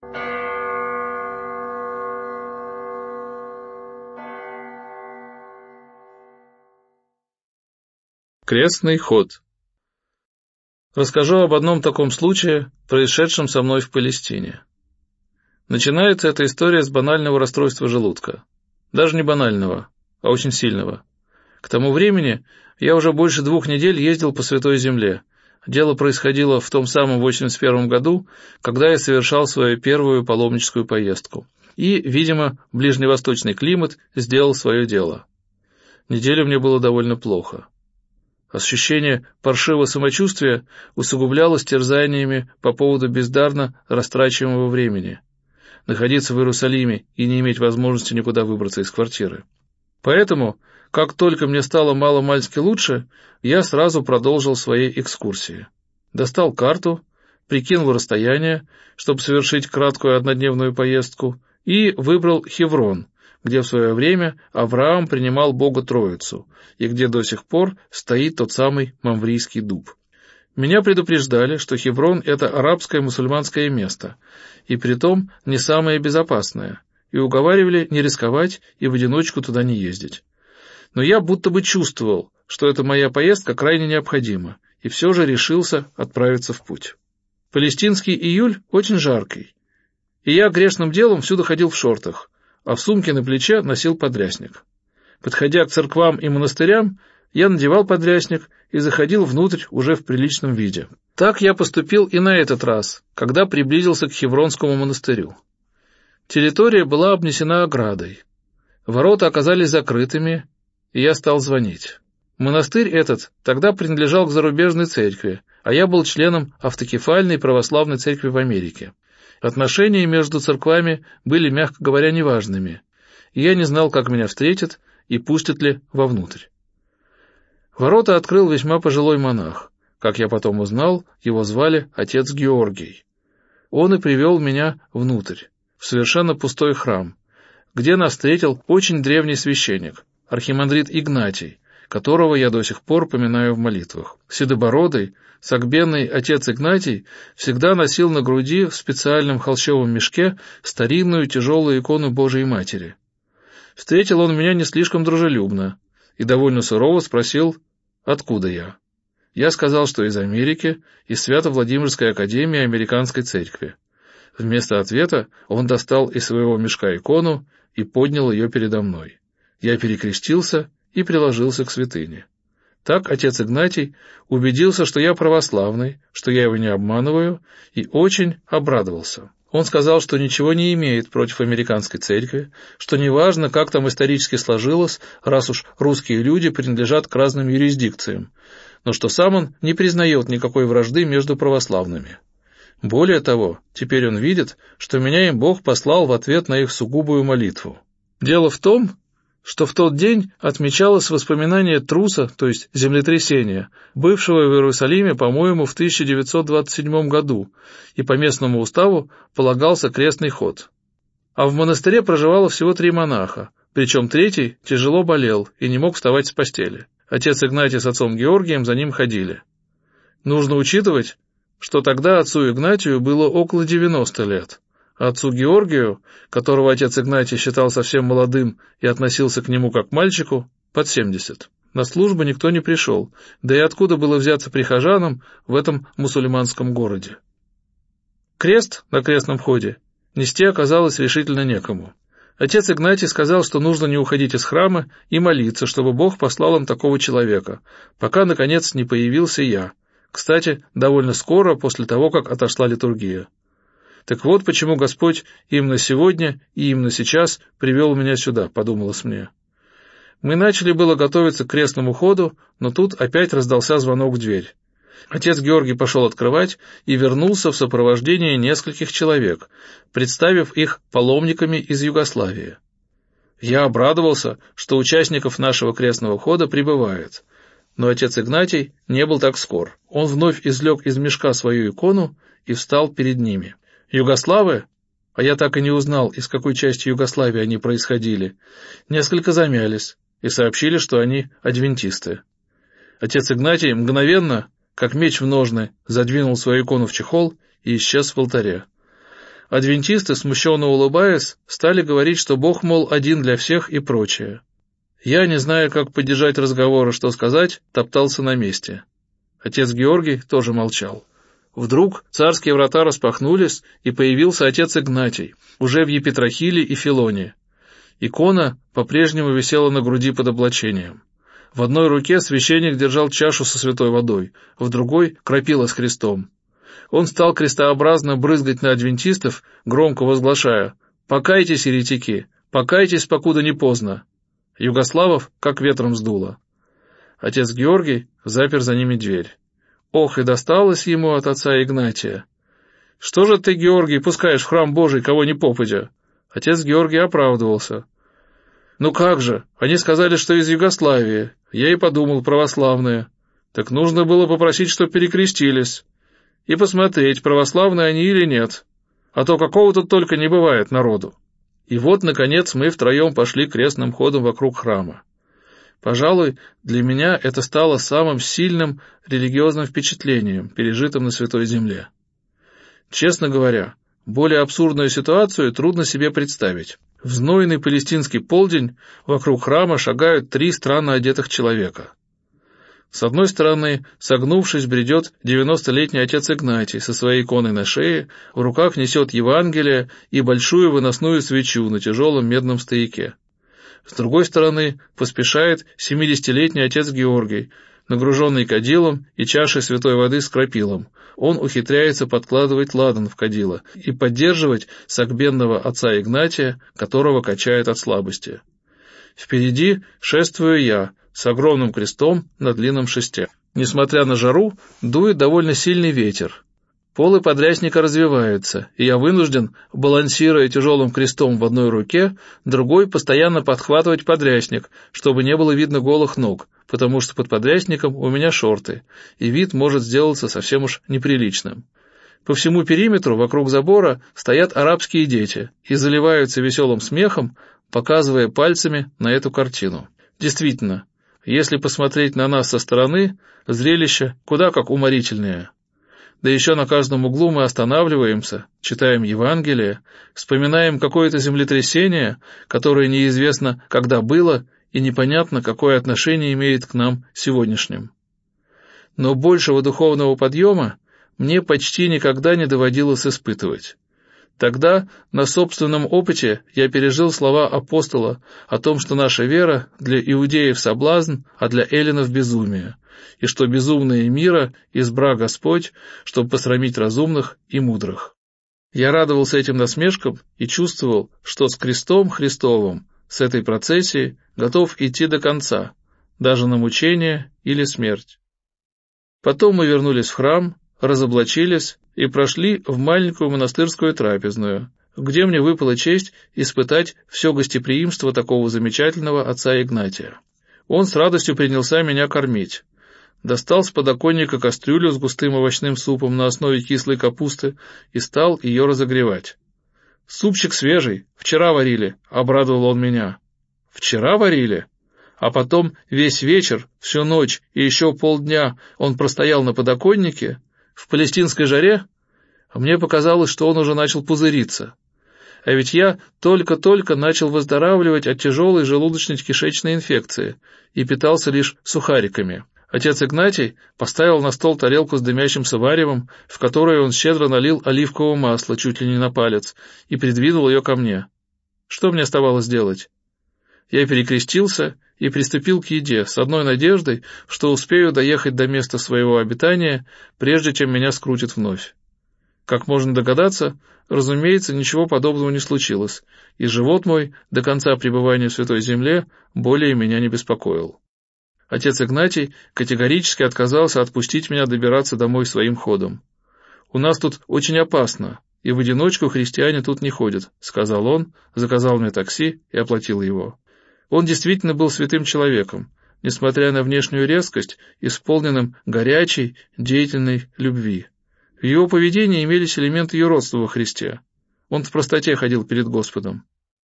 Крестный ход. Расскажу об одном таком случае, происшедшем со мной в Палестине. Начинается эта история с банального расстройства желудка. Даже не банального, а очень сильного. К тому времени я уже больше 2 недель ездил по Святой Земле. Дело происходило в том самом 81 году, когда я совершал свою первую паломническую поездку. И, видимо, ближневосточный климат сделал свое дело. Неделю мне было довольно плохо. Ощущение паршивого самочувствия усугублялось терзаниями по поводу бездарно растрачиваемого времени. Находиться в Иерусалиме и не иметь возможности никуда выбраться из квартиры. Поэтому, как только мне стало мало-мальски лучше, я сразу продолжил свои экскурсии. Достал карту, прикинул расстояние, чтобы совершить краткую однодневную поездку, и выбрал Хеврон, где в свое время Авраам принимал Бога Троицу, и где до сих пор стоит тот самый Мамврийский дуб. Меня предупреждали, что Хеврон — это арабское мусульманское место, и притом не самое безопасное, и уговаривали не рисковать и в одиночку туда не ездить. Но я будто бы чувствовал, что эта моя поездка крайне необходима, и все же решился отправиться в путь. Палестинский июль очень жаркий, и я грешным делом всюду ходил в шортах, а в сумке на плече носил подрясник. Подходя к церквам и монастырям, я надевал подрясник и заходил внутрь уже в приличном виде. Так я поступил и на этот раз, когда приблизился к Хевронскому монастырю. Территория была обнесена оградой. Ворота оказались закрытыми, и я стал звонить. Монастырь этот тогда принадлежал к зарубежной церкви, а я был членом автокефальной православной церкви в Америке. Отношения между церквами были, мягко говоря, неважными, и я не знал, как меня встретят и пустят ли вовнутрь. Ворота открыл весьма пожилой монах. Как я потом узнал, его звали отец Георгий. Он и привел меня внутрь, в совершенно пустой храм, где нас встретил очень древний священник, архимандрит Игнатий, которого я до сих пор поминаю в молитвах. Седобородый, согбенный отец Игнатий всегда носил на груди в специальном холщовом мешке старинную тяжелую икону Божией Матери. Встретил он меня не слишком дружелюбно и довольно сурово спросил, откуда я. Я сказал, что из Америки, из Свято-Владимирской академии Американской церкви. Вместо ответа он достал из своего мешка икону и поднял ее передо мной. Я перекрестился и приложился к святыне. Так отец Игнатий убедился, что я православный, что я его не обманываю, и очень обрадовался. Он сказал, что ничего не имеет против американской церкви, что неважно, как там исторически сложилось, раз уж русские люди принадлежат к разным юрисдикциям, но что сам он не признает никакой вражды между православными. Более того, теперь он видит, что меня им Бог послал в ответ на их сугубую молитву. Дело в том, что в тот день отмечалось воспоминание труса, то есть землетрясения, бывшего в Иерусалиме, по-моему, в 1927 году, и по местному уставу полагался крестный ход. А в монастыре проживало всего 3 монаха, причем 3-й тяжело болел и не мог вставать с постели. Отец Игнатий с отцом Георгием за ним ходили. Нужно учитывать, что тогда отцу Игнатию было около 90 лет. Отцу Георгию, которого отец Игнатий считал совсем молодым и относился к нему как к мальчику, под 70. На службу никто не пришел, да и откуда было взяться прихожанам в этом мусульманском городе. Крест на крестном ходе нести оказалось решительно некому. Отец Игнатий сказал, что нужно не уходить из храма и молиться, чтобы Бог послал им такого человека, пока, наконец, не появился я. Кстати, довольно скоро после того, как отошла литургия. Так вот почему Господь именно сегодня и именно сейчас привел меня сюда, подумалось мне. Мы начали было готовиться к крестному ходу, но тут опять раздался звонок в дверь. Отец Георгий пошел открывать и вернулся в сопровождении нескольких человек, представив их паломниками из Югославии. Я обрадовался, что участников нашего крестного хода прибывает, но отец Игнатий не был так скор. Он вновь извлек из мешка свою икону и встал перед ними. Югославы, а я так и не узнал, из какой части Югославии они происходили, несколько замялись и сообщили, что они адвентисты. Отец Игнатий мгновенно, как меч в ножны, задвинул свою икону в чехол и исчез в алтаре. Адвентисты, смущенно улыбаясь, стали говорить, что Бог, мол, один для всех и прочее. Я, не зная, как поддержать разговор и что сказать, топтался на месте. Отец Георгий тоже молчал. Вдруг царские врата распахнулись, и появился отец Игнатий, уже в епитрахиле и филоне. Икона по-прежнему висела на груди под облачением. В одной руке священник держал чашу со святой водой, в другой — крапила с крестом. Он стал крестообразно брызгать на адвентистов, громко возглашая: «Покайтесь, еретики! Покайтесь, покуда не поздно!» Югославов как ветром сдуло. Отец Георгий запер за ними дверь. Ох, и досталось ему от отца Игнатия. «Что же ты, Георгий, пускаешь в храм Божий кого ни попадя?» Отец Георгий оправдывался. «Ну как же, они сказали, что из Югославии. Я и подумал, православные. Так нужно было попросить, чтоб перекрестились. И посмотреть, православные они или нет. А то какого тут только не бывает народу». И вот, наконец, мы втроем пошли крестным ходом вокруг храма. Пожалуй, для меня это стало самым сильным религиозным впечатлением, пережитым на Святой Земле. Честно говоря, более абсурдную ситуацию трудно себе представить. В знойный палестинский полдень вокруг храма шагают 3 странно одетых человека. С одной стороны, согнувшись, бредет 90-летний отец Игнатий со своей иконой на шее, в руках несет Евангелие и большую выносную свечу на тяжелом медном стояке. С другой стороны, поспешает 70-летний отец Георгий, нагруженный кадилом и чашей святой воды с крапилом. Он ухитряется подкладывать ладан в кадило и поддерживать согбенного отца Игнатия, которого качает от слабости. Впереди шествую я с огромным крестом на длинном шесте. Несмотря на жару, дует довольно сильный ветер. Полы подрясника развиваются, и я вынужден, балансируя тяжелым крестом в одной руке, другой постоянно подхватывать подрясник, чтобы не было видно голых ног, потому что под подрясником у меня шорты, и вид может сделаться совсем уж неприличным. По всему периметру вокруг забора стоят арабские дети и заливаются веселым смехом, показывая пальцами на эту картину. Действительно, если посмотреть на нас со стороны, зрелище куда как уморительное. Да еще на каждом углу мы останавливаемся, читаем Евангелие, вспоминаем какое-то землетрясение, которое неизвестно, когда было, и непонятно, какое отношение имеет к нам сегодняшним. Но большего духовного подъема мне почти никогда не доводилось испытывать. Тогда на собственном опыте я пережил слова апостола о том, что наша вера для иудеев соблазн, а для эллинов безумие, и что безумные мира избра Господь, чтобы посрамить разумных и мудрых. Я радовался этим насмешкам и чувствовал, что с крестом Христовым, с этой процессией, готов идти до конца, даже на мучение или смерть. Потом мы вернулись в храм, разоблачились и прошли в маленькую монастырскую трапезную, где мне выпала честь испытать все гостеприимство такого замечательного отца Игнатия. Он с радостью принялся меня кормить. Достал с подоконника кастрюлю с густым овощным супом на основе кислой капусты и стал ее разогревать. «Супчик свежий, вчера варили», — обрадовал он меня. «Вчера варили?» А потом весь вечер, всю ночь и еще полдня он простоял на подоконнике, в палестинской жаре? Мне показалось, что он уже начал пузыриться. А ведь я только-только начал выздоравливать от тяжелой желудочно-кишечной инфекции и питался лишь сухариками. Отец Игнатий поставил на стол тарелку с дымящимся варевом, в которую он щедро налил оливкового масла чуть ли не на палец, и придвинул ее ко мне. Что мне оставалось делать? Я перекрестился и приступил к еде с одной надеждой, что успею доехать до места своего обитания, прежде чем меня скрутит вновь. Как можно догадаться, разумеется, ничего подобного не случилось, и живот мой до конца пребывания в Святой Земле более меня не беспокоил. Отец Игнатий категорически отказался отпустить меня добираться домой своим ходом. «У нас тут очень опасно, и в одиночку христиане тут не ходят», — сказал он, заказал мне такси и оплатил его. Он действительно был святым человеком, несмотря на внешнюю резкость, исполненным горячей, деятельной любви. В его поведении имелись элементы юродства во Христе. Он в простоте ходил перед Господом.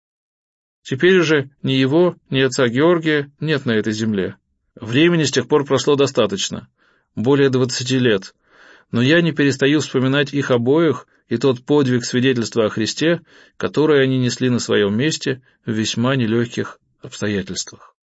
Теперь уже ни его, ни отца Георгия нет на этой земле. Времени с тех пор прошло достаточно, более 20 лет, но я не перестаю вспоминать их обоих и тот подвиг свидетельства о Христе, который они несли на своем месте в весьма нелегких обстоятельствах.